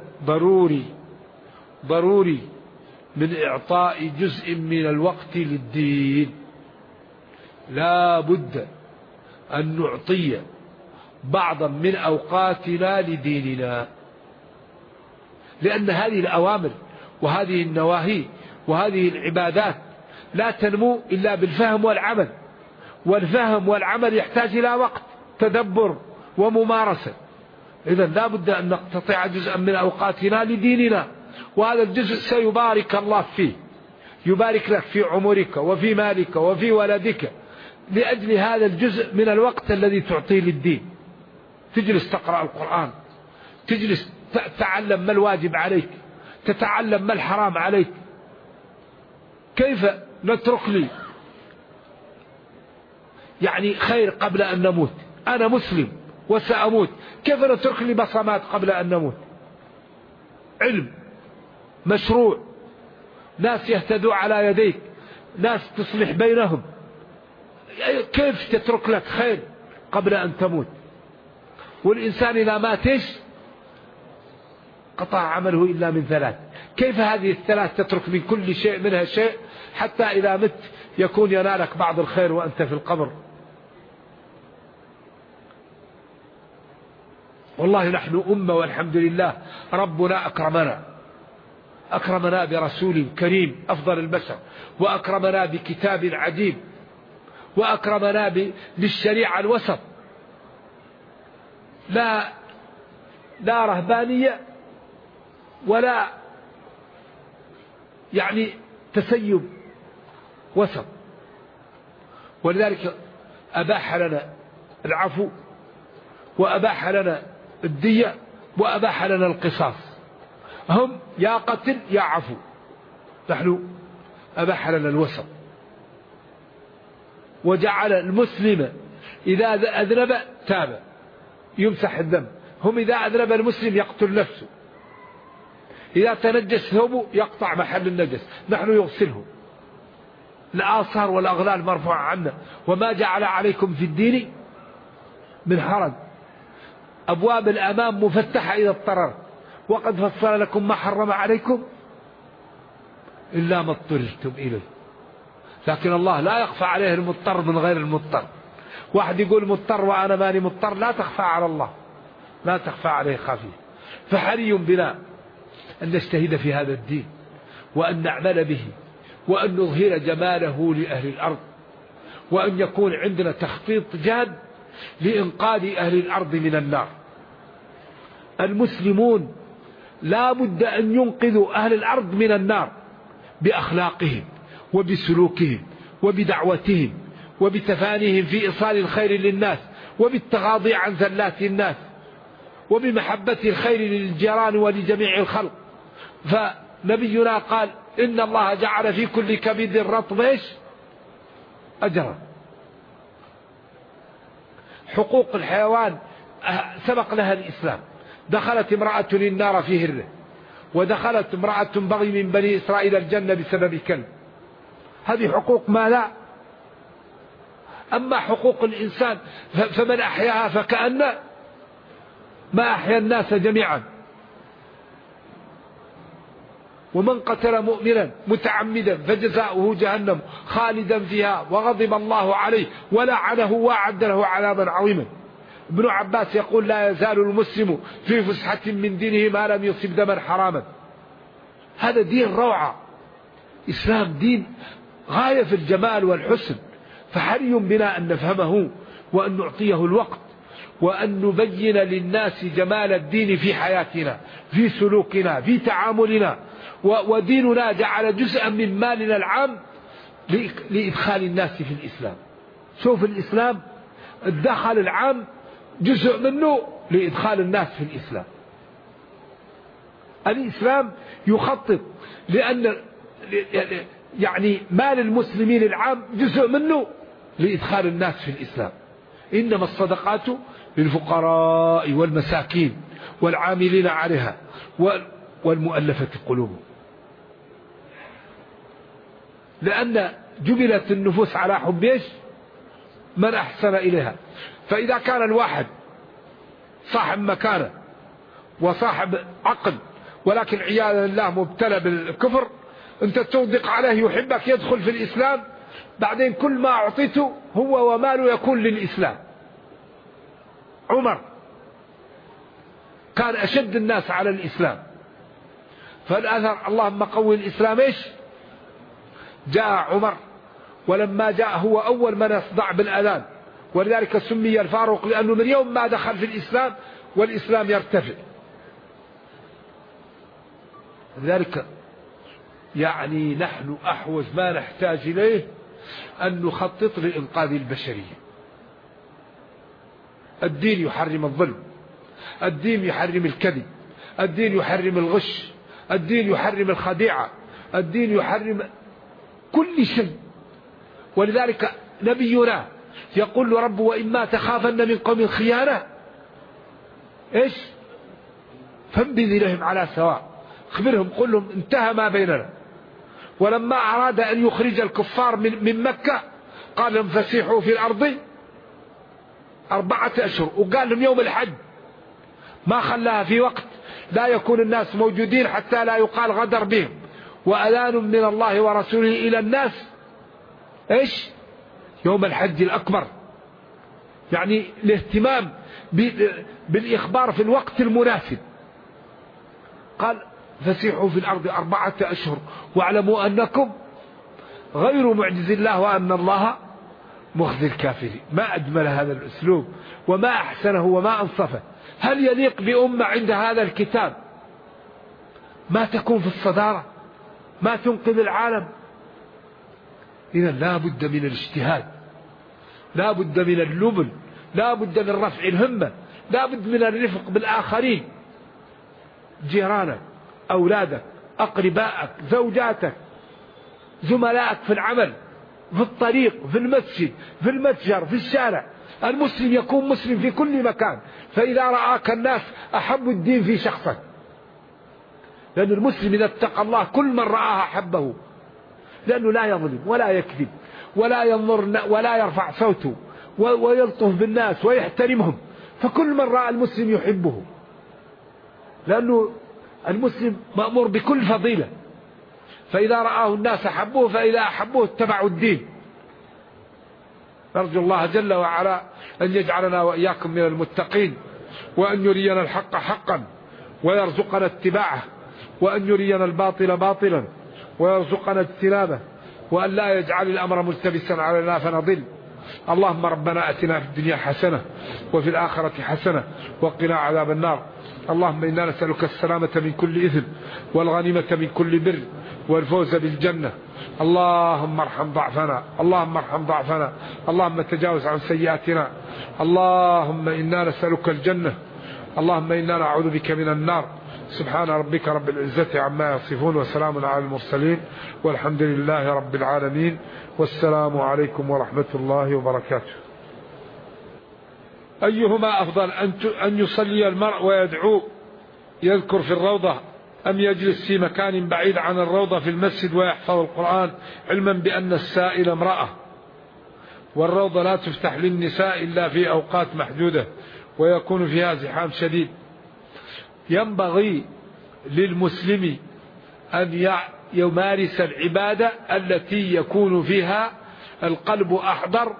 ضروري من إعطاء جزء من الوقت للدين. لا بد أن نعطي بعضا من أوقاتنا لديننا، لأن هذه الأوامر وهذه النواهي وهذه العبادات لا تنمو إلا بالفهم والعمل، والفهم والعمل يحتاج إلى وقت تدبر وممارسة. إذن لا بد أن نقتطع جزءا من أوقاتنا لديننا، وهذا الجزء سيبارك الله فيه، يبارك لك في عمرك وفي مالك وفي ولدك، لأجل هذا الجزء من الوقت الذي تعطيه للدين. تجلس تقرأ القرآن، تجلس تتعلم ما الواجب عليك، تتعلم ما الحرام عليك. كيف نترك لي يعني خير قبل أن نموت؟ أنا مسلم وسأموت، كيف نترك لي بصمات قبل أن نموت؟ علم مشروع، ناس يهتدوا على يديك، ناس تصلح بينهم، كيف تترك لك خير قبل أن تموت؟ والإنسان إذا ماتش قطع عمله إلا من ثلاث. كيف هذه الثلاث تترك من كل شيء منها شيء حتى إذا مت يكون ينالك بعض الخير وأنت في القبر؟ والله نحن أمة والحمد لله، ربنا أكرمنا برسول كريم أفضل البشر، وأكرمنا بكتاب عجيب، وأكرمنا بالشريعة الوسط، لا رهبانية ولا يعني تسيب، وسط. ولذلك أباح لنا العفو، وأباح لنا الدية، وأباح لنا القصاص. هم يا قتل يا عفو، نحن أباح لنا الوسط، وجعل المسلم إذا أذنب تاب يمسح الذنب. هم إذا أذنب المسلم يقتل نفسه، إذا تنجس ثوبه يقطع محل النجس، نحن يغسله. الآثار والأغلال مرفوعة عنا، وما جعل عليكم في الدين من حرج، أبواب الأمام مفتحة إذا اضطررت، وقد فصل لكم ما حرم عليكم إلا ما اضطررتم إليه. لكن الله لا يخفى عليه المضطر من غير المضطر. واحد يقول مضطر وأنا ماني مضطر، لا تخفى على الله، لا تخفى عليه خافية. فحري بنا أن نجتهد في هذا الدين، وأن نعمل به، وأن نظهر جماله لأهل الأرض، وأن يكون عندنا تخطيط جاد لإنقاذ أهل الأرض من النار. المسلمون لا بد أن ينقذوا أهل الأرض من النار بأخلاقهم وبسلوكهم وبدعوتهم وبتفانيهم في إيصال الخير للناس، وبالتغاضي عن زلات الناس، وبمحبة الخير للجيران ولجميع الخلق. فنبينا قال إن الله جعل في كل كبد رطب أجرا. حقوق الحيوان سبق لها الإسلام. دخلت امرأة النار في هره، ودخلت امرأة بغي من بني إسرائيل الجنة بسبب كلب. هذه حقوق ما لا. أما حقوق الإنسان فمن أحياها فكأن ما أحيا الناس جميعا. ومن قتل مؤمنا متعمدا فجزاؤه جهنم خالدا فيها وغضب الله عليه ولعنه وأعد له عذابا عظيما. ابن عباس يقول لا يزال المسلم في فسحة من دينه ما لم يصب دما حراما. هذا دين روعة، إسلام دين غاية في الجمال والحسن. فحري بنا أن نفهمه وأن نعطيه الوقت، وأن نبين للناس جمال الدين في حياتنا، في سلوكنا، في تعاملنا. وديننا جعل جزءا من مالنا العام لإدخال الناس في الإسلام. شوف الإسلام الدخل العام جزء منه لإدخال الناس في الإسلام. الإسلام يخطط، لأن يعني مال المسلمين العام جزء منه لإدخال الناس في الإسلام. إنما الصدقات للفقراء والمساكين والعاملين عليها والمؤلفة قلوبهم، لأن جبلت النفوس على حب من أحسن إليها. فإذا كان الواحد صاحب مكانة وصاحب عقل، ولكن عياذا بالله مبتلى بالكفر، أنت تصدق عليه يحبك يدخل في الإسلام، بعدين كل ما أعطيته هو وماله يكون للإسلام، عمر كان أشد الناس على الإسلام، فالأثر اللهم قوي الإسلام إيش؟ جاء عمر، ولما جاء هو أول من يصدع بالأذان، ولذلك سمي الفاروق لأنه من يوم ما دخل في الإسلام والإسلام يرتفع. لذلك يعني نحن أحوج ما نحتاج إليه أن نخطط لإنقاذ البشرية. الدين يحرم الظلم، الدين يحرم الكذب، الدين يحرم الغش، الدين يحرم الخديعة، الدين يحرم كل شيء. ولذلك نبينا يقول له رب وإما تخافن من قوم خيانة إيش فانبذ إليهم على سواء، اخبرهم قل لهم انتهى ما بيننا. ولما أراد أن يخرج الكفار من مكة قال لهم فسيحوا في الأرض 4 أشهر، وقال لهم يوم الحج، ما خلاها في وقت لا يكون الناس موجودين حتى لا يقال غدر بهم، وأذان من الله ورسوله إلى الناس إيش يوم الحج الأكبر. يعني الاهتمام بالإخبار في الوقت المناسب. قال فسيحوا في الأرض 4 أشهر واعلموا أنكم غير معجز الله وأن الله مخزي الكافرين. ما أجمل هذا الأسلوب وما أحسنه وما أنصفه. هل يليق بأمة عند هذا الكتاب ما تكون في الصدارة، ما تنقذ العالم؟ إذن لا بد من الاجتهاد، لا بد من اللبن، لا بد من رفع الهمة، لا بد من الرفق بالآخرين، جيرانك، أولادك، أقربائك، زوجاتك، زملائك في العمل، في الطريق، في المسجد، في المتجر، في الشارع. المسلم يكون مسلم في كل مكان، فإذا رآك الناس أحبوا الدين في شخصك، لأن المسلم إذا اتقى الله كل من رآه أحبه، لأنه لا يظلم ولا يكذب ولا ينظر ولا يرفع صوته ويلطف بالناس ويحترمهم، فكل من رأى المسلم يحبه، لأنه المسلم مأمور بكل فضيلة، فإذا رآه الناس أحبوه، فإذا أحبوه اتبعوا الدين. نرجو الله جل وعلا أن يجعلنا وإياكم من المتقين، وأن يرينا الحق حقا ويرزقنا اتباعه، وأن يرينا الباطل باطلا ويرزقنا اجتنابه، وأن لا يجعل الأمر ملتبسا علينا فنضل. اللهم ربنا أتنا في الدنيا حسنة وفي الآخرة حسنة وقنا عذاب النار. اللهم إنا نسألك السلامة من كل إثم والغنيمة من كل بر والفوز بالجنة. اللهم ارحم ضعفنا، اللهم ارحم ضعفنا، اللهم تجاوز عن سيئاتنا. اللهم إنا نسألك الجنة، اللهم إنا نعوذ بك من النار. سبحان ربك رب العزة عما يصفون، وسلام على المرسلين، والحمد لله رب العالمين، والسلام عليكم ورحمة الله وبركاته. أيهما أفضل، أن يصلي المرء ويدعو يذكر في الروضة، أم يجلس في مكان بعيد عن الروضة في المسجد ويحفظ القرآن، علما بأن السائل امرأة، والروضة لا تفتح للنساء إلا في أوقات محدودة ويكون فيها زحام شديد؟ ينبغي للمسلم أن يمارس العبادة التي يكون فيها القلب أحضر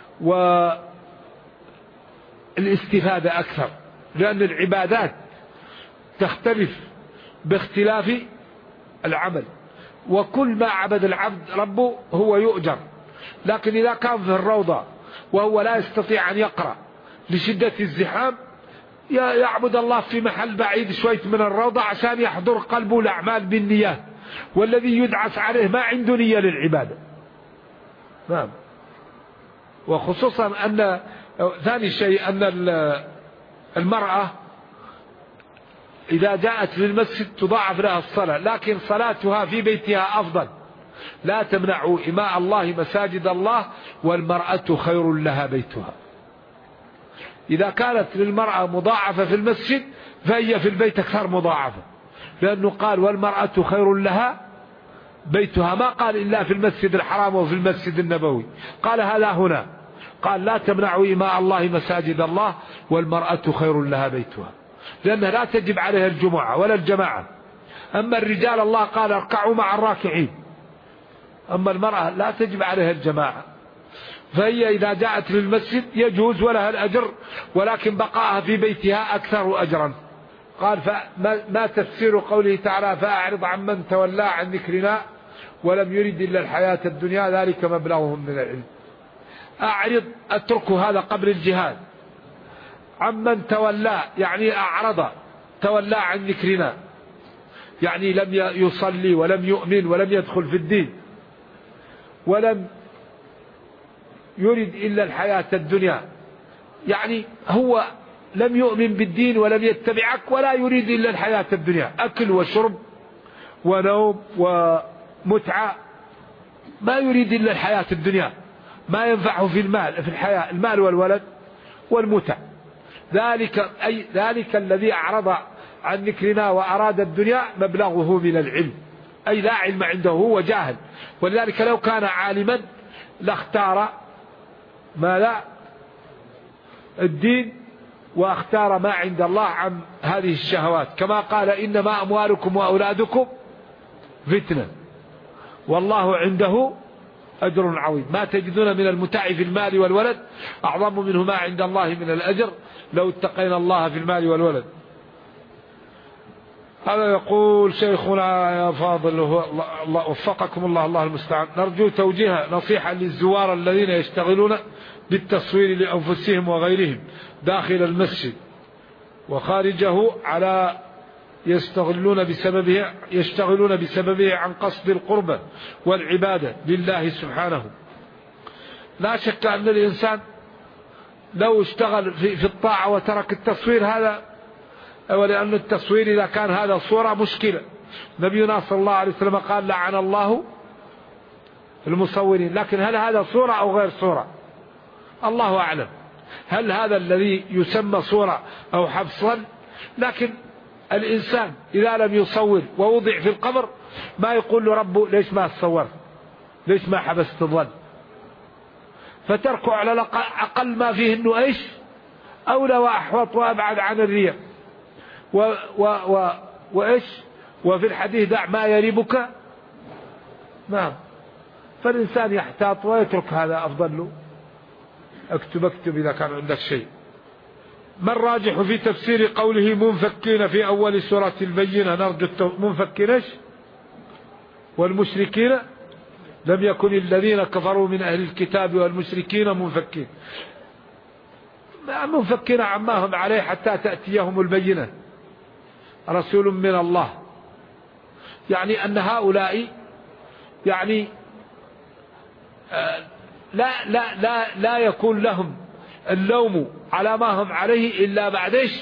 والاستفادة أكثر، لأن العبادات تختلف باختلاف العمل، وكل ما عبد العبد ربه هو يؤجر. لكن إذا كان في الروضة وهو لا يستطيع أن يقرأ لشدة الزحام، يعبد الله في محل بعيد شوية من الروضة عشان يحضر قلبه الأعمال بالنيات، والذي يدعس عليه ما عنده نية للعبادة. نعم. وخصوصا أن ثاني شيء أن المرأة إذا جاءت للمسجد تضاعف لها الصلاة، لكن صلاتها في بيتها أفضل. لا تمنعوا إماء الله مساجد الله، والمرأة خير لها بيتها. إذا كانت للمرأة مضاعفة في المسجد فهي في البيت أكثر مضاعفة، لأنه قال والمرأة خير لها بيتها، ما قال إلا في المسجد الحرام وفي المسجد النبوي، قال هذا هنا، قال لا تمنعوا إماء الله مساجد الله، والمرأة خير لها بيتها، لأنها لا تجب عليها الجمعة ولا الجماعة. أما الرجال الله قال اركعوا مع الراكعين، أما المرأة لا تجب عليها الجماعة. فهي إذا جاءت للمسجد يجوز ولها الأجر، ولكن بقاءها في بيتها أكثر أجرا. قال فما تفسير قوله تعالى فأعرض عن من تولى عن ذكرنا ولم يرد إلا الحياة الدنيا ذلك مبلغهم من العلم. أعرض اتركوا هذا قبل الجهاد. عمن تولى يعني أعرض، تولى عن ذكرنا يعني لم يصلي ولم يؤمن ولم يدخل في الدين ولم يرد إلا الحياة الدنيا، يعني هو لم يؤمن بالدين ولم يتبعك ولا يريد إلا الحياة الدنيا، أكل وشرب ونوم ومتعة، ما يريد إلا الحياة الدنيا، ما ينفعه في المال، في الحياة المال والولد والمتع. ذلك الذي أعرض عن ذكرنا وأراد الدنيا مبلغه من العلم، أي لا علم عنده، هو جاهل. ولذلك لو كان عالما لاختار ما لا الدين واختار ما عند الله عن هذه الشهوات، كما قال إنما أموالكم وأولادكم فتنة والله عنده أجر عظيم. ما تجدون من المتاع في المال والولد أعظم منه ما عند الله من الأجر لو اتقينا الله في المال والولد. هذا يقول شيخنا يا فاضل الله وفقكم الله المستعان، نرجو توجيه نصيحة للزوار الذين يشتغلون بالتصوير لأنفسهم وغيرهم داخل المسجد وخارجه على يشتغلون بسببه عن قصد القربة والعبادة لله سبحانه. لا شك أن الإنسان لو اشتغل في الطاعة وترك التصوير هذا، ولأن التصوير إذا كان هذا صورة مشكلة. نبينا صلى الله عليه وسلم قال لعن الله المصورين، لكن هل هذا صورة أو غير صورة الله أعلم، هل هذا الذي يسمى صورة أو حبصا؟ لكن الإنسان إذا لم يصور ووضع في القبر ما يقول له ربه ليش ما تصورت، ليش ما حبست الظن، فتركه على أقل ما فيه أنه إيش أولى وأحوط وأبعد عن الرياء وإيش. وفي الحديث دع ما يريبك. نعم، فالإنسان يحتاط ويترك هذا أفضل له. اكتب إذا كان عندك شيء. ما الراجح في تفسير قوله منفكين في أول سورة البينة؟ نرجو منفكين والمشركين لم يكن الذين كفروا من أهل الكتاب والمشركين منفكين. منفكين عما هم عليه حتى تأتيهم البينة رسول من الله، يعني أن هؤلاء يعني لا يكون لهم اللوم على ما هم عليه إلا بعد إيش؟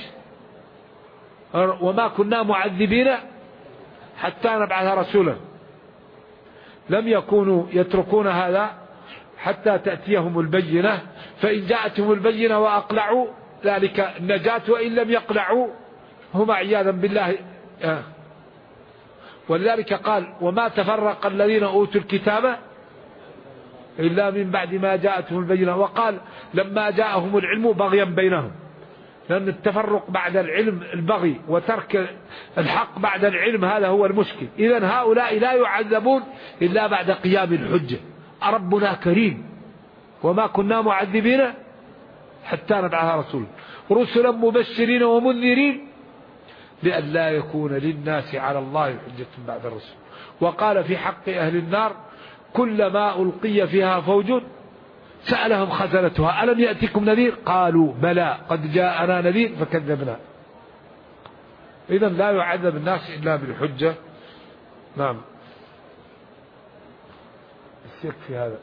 وما كنا معذبين حتى نبعث رسولا. لم يكونوا يتركون هذا حتى تأتيهم البينة، فإن جاءتهم البينة وأقلعوا ذلك النجاة، وإن لم يقلعوا هم عياذا بالله. ولذلك قال وما تفرق الذين أوتوا الكتاب إلا من بعد ما جاءتهم البينة. وقال لما جاءهم العلم بغيا بينهم، لأن التفرق بعد العلم البغي، وترك الحق بعد العلم هذا هو المشكل. إذن هؤلاء لا يعذبون إلا بعد قيام الحجة. ربنا كريم وما كنا معذبين حتى نبعث رسولا رسلا مبشرين ومنذرين لئلا يكون للناس على الله حجة بعد الرسل. وقال في حق أهل النار كلما ألقي فيها فوج سألهم خزنتها ألم يأتكم نذير قالوا بلى قد جاءنا نذير فكذبنا. إذن لا يعذب الناس إلا بالحجة. نعم، يكفي هذا.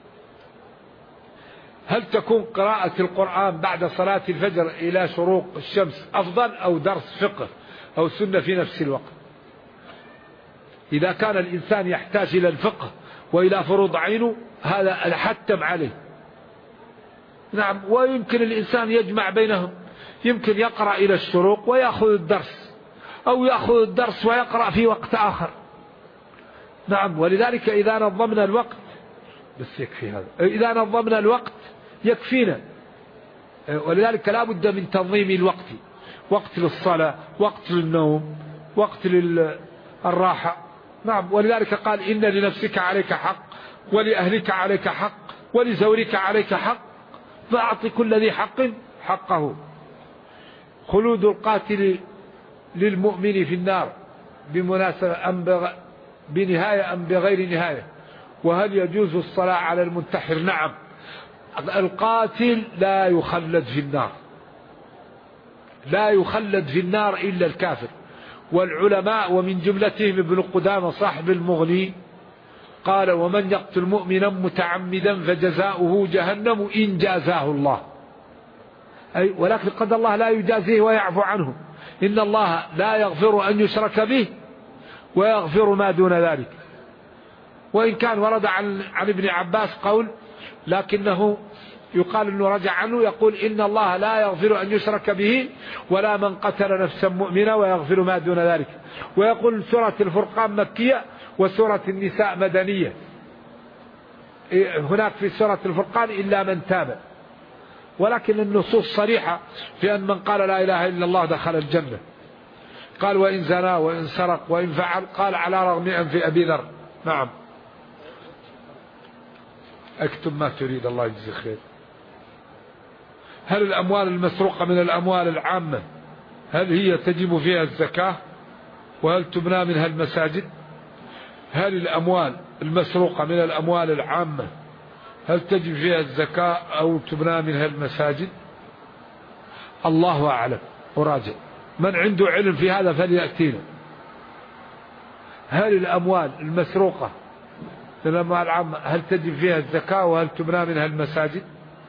هل تكون قراءة القرآن بعد صلاة الفجر إلى شروق الشمس أفضل أو درس فقه أو سنة في نفس الوقت؟ إذا كان الإنسان يحتاج إلى الفقه وإلى فروض عينه هذا الحتم عليه. نعم، ويمكن الإنسان يجمع بينهم، يمكن يقرأ إلى الشروق ويأخذ الدرس، أو يأخذ الدرس ويقرأ في وقت آخر. نعم، ولذلك إذا نظمنا الوقت بس يكفي هذا، إذا نظمنا الوقت يكفينا. ولذلك لا بد من تنظيم الوقت، وقت للصلاة، وقت للنوم، وقت للراحة. نعم، ولذلك قال إن لنفسك عليك حق ولأهلك عليك حق ولزورك عليك حق فأعط كل ذي حق حقه. خلود القاتل للمؤمن في النار بمناسبة بنهاية أم بغير نهاية؟ وهل يجوز الصلاة على المنتحر؟ نعم، القاتل لا يخلد في النار، لا يخلد في النار إلا الكافر. والعلماء ومن جملتهم ابن قدامة صاحب المغني قال: ومن يقتل مؤمنا متعمدا فجزاؤه جهنم إن جازاه الله. أي ولكن قد الله لا يجازيه ويعفو عنه. إن الله لا يغفر أن يشرك به ويغفر ما دون ذلك. وإن كان ورد عن ابن عباس قول، لكنه يقال أنه رجع عنه، يقول: إن الله لا يغفر أن يشرك به ولا من قتل نفسا مؤمنة ويغفر ما دون ذلك. ويقول سورة الفرقان مكية وسورة النساء مدنية. هناك في سورة الفرقان إلا من تاب، ولكن النصوص صريحة في أن من قال لا إله إلا الله دخل الجنة. قال: وإن زنا وإن سرق وإن فعل، قال: على رغم أنف أبي ذر. نعم. اكتب ما تريد، الله يجزي خير. هل الأموال المسروقة من الأموال العامة هل هي تجب فيها الزكاة؟ وهل تبنى منها المساجد؟ هل الأموال المسروقة من الأموال العامة هل تجب فيها الزكاة أو تبنى منها المساجد؟ الله أعلم، أراجع. من عنده علم في هذا فليأتينا. هل الأموال المسروقة من الأموال العامة هل تجب فيها الزكاة وهل تبنى منها المساجد؟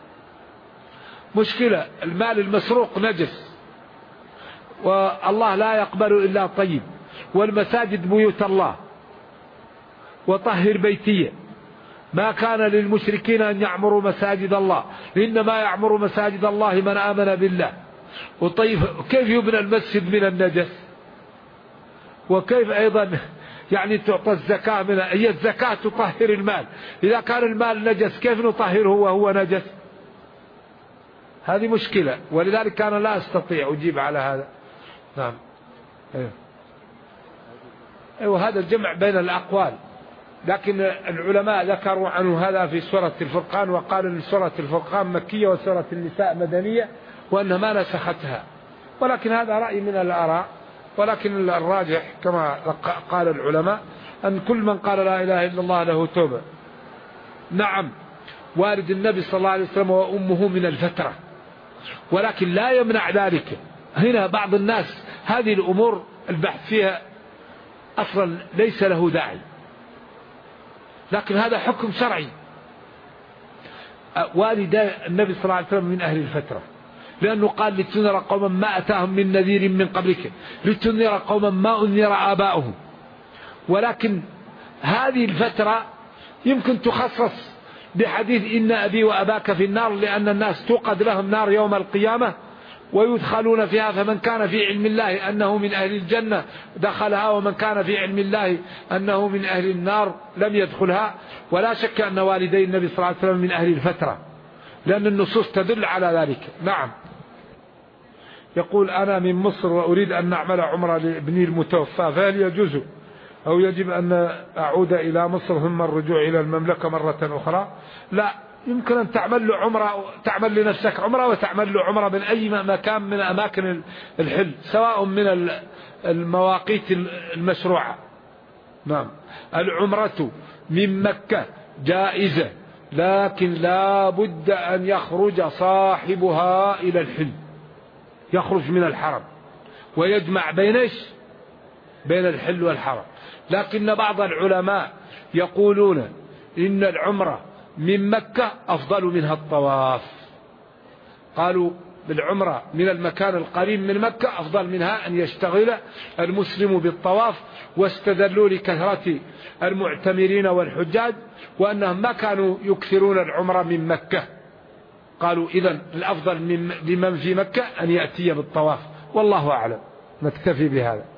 مشكلة، المال المسروق نجس والله لا يقبل إلا طيب، والمساجد بيوت الله، وطهر بيتية. ما كان للمشركين أن يعمروا مساجد الله، إنما يعمر مساجد الله من آمن بالله. وطيب، كيف يبنى المسجد من النجس؟ وكيف أيضا يعني تعطى الزكاة منها؟ هي الزكاة تطهر المال، إذا كان المال نجس كيف نطهره وهو نجس؟ هذه مشكلة، ولذلك أنا لا أستطيع أجيب على هذا. نعم. أيوة، هذا الجمع بين الأقوال، لكن العلماء ذكروا عنه هذا في سورة الفرقان، وقالوا أن سورة الفرقان مكية وسورة النساء مدنية وأنها ما نسختها، ولكن هذا رأي من الآراء. ولكن الراجح كما قال العلماء أن كل من قال لا إله إلا الله له توبة. نعم، وارد النبي صلى الله عليه وسلم وأمه من الفترة، ولكن لا يمنع ذلك. هنا بعض الناس هذه الأمور البحث فيها أصلا ليس له داعي، لكن هذا حكم شرعي. والدا النبي صلى الله عليه وسلم من أهل الفترة، لأنه قال: لتنذر قوما ما أتاهم من نذير من قبلك لتنذر قوما ما أنذر آباؤهم. ولكن هذه الفترة يمكن تخصص بحديث إن أبي وأباك في النار، لأن الناس توقد لهم نار يوم القيامة ويدخلون فيها، فمن كان في علم الله أنه من أهل الجنة دخلها، ومن كان في علم الله أنه من أهل النار لم يدخلها. ولا شك أن والدي النبي صلى الله عليه وسلم من أهل الفترة، لأن النصوص تدل على ذلك. نعم. يقول: أنا من مصر وأريد أن نعمل عمرة لابني المتوفى، فهل يجوز أو يجب أن أعود إلى مصر ثم الرجوع إلى المملكة مرة أخرى؟ لا، يمكن أن تعمل له عمرة، تعمل لنفسك عمرة وتعمل له عمرة من أي مكان من أماكن الحل، سواء من المواقيت المشروعة. نعم. العمرة من مكة جائزة، لكن لا بد أن يخرج صاحبها إلى الحل، يخرج من الحرم ويجمع بين الحل والحرم. لكن بعض العلماء يقولون إن العمرة من مكة أفضل منها الطواف. قالوا بالعمرة من المكان القريب من مكة أفضل منها أن يشتغل المسلم بالطواف، واستدلوا لكثرة المعتمرين والحجاج وأنهم ما كانوا يكثرون العمرة من مكة. قالوا إذن الأفضل لمن في مكة أن يأتي بالطواف. والله أعلم. نكتفي بهذا.